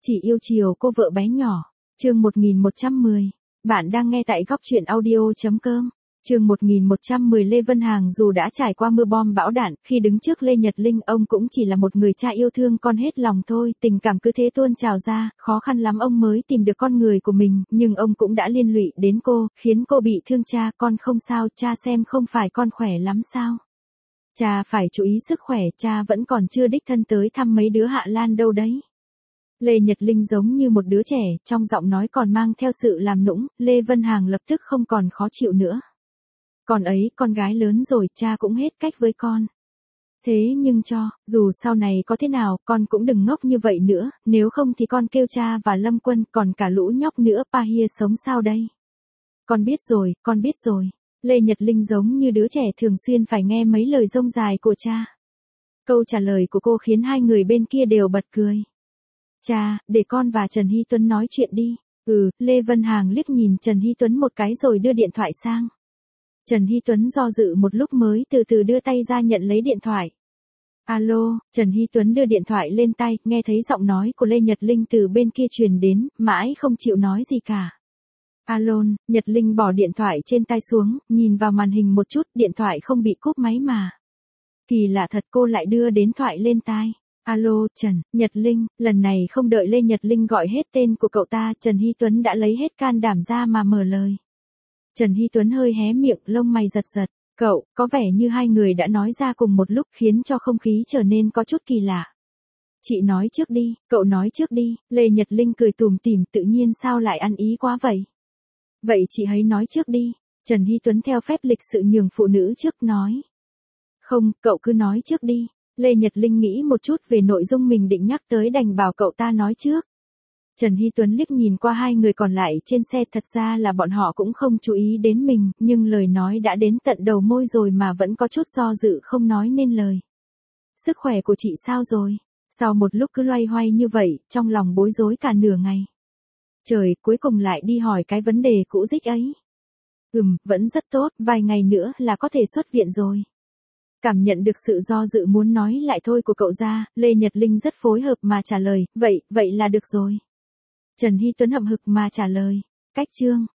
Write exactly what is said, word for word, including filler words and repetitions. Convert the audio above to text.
Chỉ yêu chiều cô vợ bé nhỏ. Chương một nghìn một trăm mười. Bạn đang nghe tại góc truyện audio chấm com. Chương một nghìn một trăm mười. Lê Vân Hằng dù đã trải qua mưa bom bão đạn, khi đứng trước Lê Nhật Linh ông cũng chỉ là một người cha yêu thương con hết lòng thôi, tình cảm cứ thế tuôn trào ra, khó khăn lắm ông mới tìm được con người của mình, nhưng ông cũng đã liên lụy đến cô, khiến cô bị thương. Cha, con không sao, cha xem không phải con khỏe lắm sao? Cha phải chú ý sức khỏe, cha vẫn còn chưa đích thân tới thăm mấy đứa Hạ Lan đâu đấy. Lê Nhật Linh giống như một đứa trẻ, trong giọng nói còn mang theo sự làm nũng. Lê Vân Hằng lập tức không còn khó chịu nữa. Con ấy, con gái lớn rồi, cha cũng hết cách với con. Thế nhưng cho, dù sau này có thế nào, con cũng đừng ngốc như vậy nữa, nếu không thì con kêu cha và Lâm Quân, còn cả lũ nhóc nữa, Pahia sống sao đây? Con biết rồi, con biết rồi. Lê Nhật Linh giống như đứa trẻ thường xuyên phải nghe mấy lời rông dài của cha. Câu trả lời của cô khiến hai người bên kia đều bật cười. Cha, để con và Trần Hy Tuấn nói chuyện đi. Ừ, Lê Vân Hằng liếc nhìn Trần Hy Tuấn một cái rồi đưa điện thoại sang. Trần Hy Tuấn do dự một lúc mới từ từ đưa tay ra nhận lấy điện thoại. Alo, Trần Hy Tuấn đưa điện thoại lên tay, nghe thấy giọng nói của Lê Nhật Linh từ bên kia truyền đến, mãi không chịu nói gì cả. Alo, Nhật Linh bỏ điện thoại trên tay xuống, nhìn vào màn hình một chút, điện thoại không bị cúp máy mà. Kỳ lạ thật, cô lại đưa đến thoại lên tai. Alo, Trần, Nhật Linh, lần này không đợi Lê Nhật Linh gọi hết tên của cậu ta, Trần Hy Tuấn đã lấy hết can đảm ra mà mở lời. Trần Hy Tuấn hơi hé miệng, lông mày giật giật. Cậu, có vẻ như hai người đã nói ra cùng một lúc khiến cho không khí trở nên có chút kỳ lạ. Chị nói trước đi, cậu nói trước đi. Lê Nhật Linh cười tủm tỉm, tự nhiên sao lại ăn ý quá vậy? Vậy chị hãy nói trước đi. Trần Hy Tuấn theo phép lịch sự nhường phụ nữ trước nói. Không, cậu cứ nói trước đi. Lê Nhật Linh nghĩ một chút về nội dung mình định nhắc tới đành bảo cậu ta nói trước. Trần Hy Tuấn liếc nhìn qua hai người còn lại trên xe, thật ra là bọn họ cũng không chú ý đến mình, nhưng lời nói đã đến tận đầu môi rồi mà vẫn có chút do dự không nói nên lời. Sức khỏe của chị sao rồi? Sau một lúc cứ loay hoay như vậy, trong lòng bối rối cả nửa ngày. Trời, cuối cùng lại đi hỏi cái vấn đề cũ dích ấy. Ừm, vẫn rất tốt, vài ngày nữa là có thể xuất viện rồi. Cảm nhận được sự do dự muốn nói lại thôi của cậu ra, Lê Nhật Linh rất phối hợp mà trả lời, vậy, vậy là được rồi. Trần Hy Tuấn hậm hực mà trả lời, cách chương,